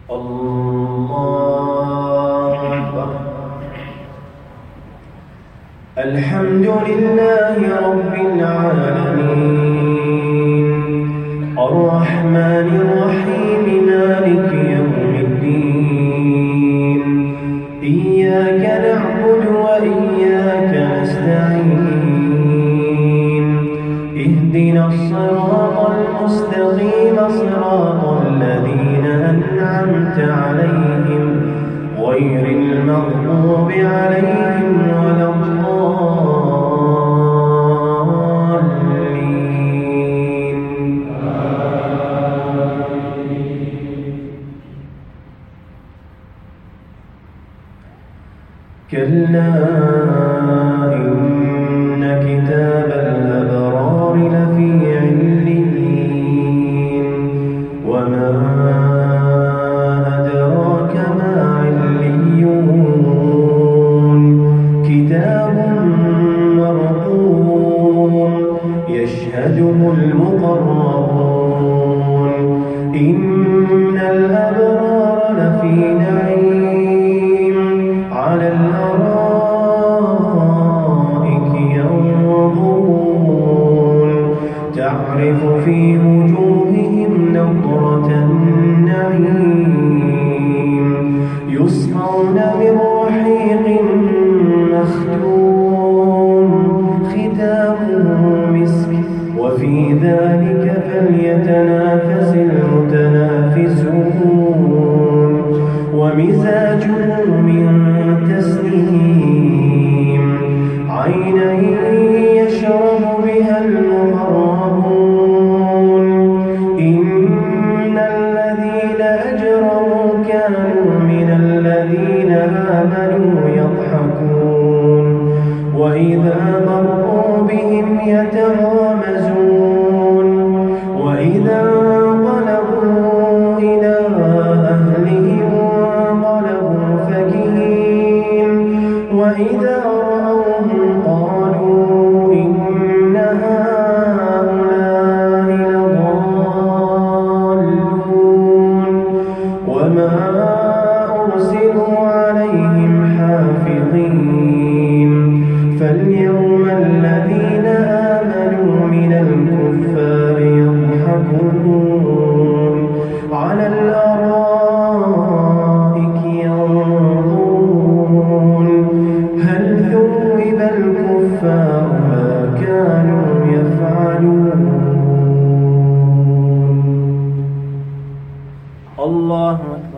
الله أكبر. الحمد لله رب العالمين الرحمن الرحيم مالك يوم الدين إياك نعبد وإياك نستعين اهدنا الصراط المستقيم صراط الذين أنعمت عليهم غير المغضوب عليهم ولا الضالين. كلا إن كتاب الأبرار لفي عليين وما أدراك ما عليون كتاب مرقوم يشهده المقربون إن الأبرار لفي نعيم على الأرائك ينظرون تعرف في وجوههم نضرة النعيم يسقون من رحيق مختوم ختامه مسك وفي ذلك فليتنافس المتنافسون ومزاجه من تسنيم عينا يشرب بها المقربون إن الذين أجرموا كانوا من الذين آمنوا يضحكون وإذا مروا بهم يتغامزون وإذا انقلبوا إلى أهلهم انقلبوا فكهين وإذا رأوهم قالوا إن هؤلاء لضالون وما أرسلوا عليهم حافظين فاليوم الذين آمنوا من الكفار يضحكون على الأرائك ينظرون هل ثوب الكفار ما كانوا يفعلون. الله أكبر.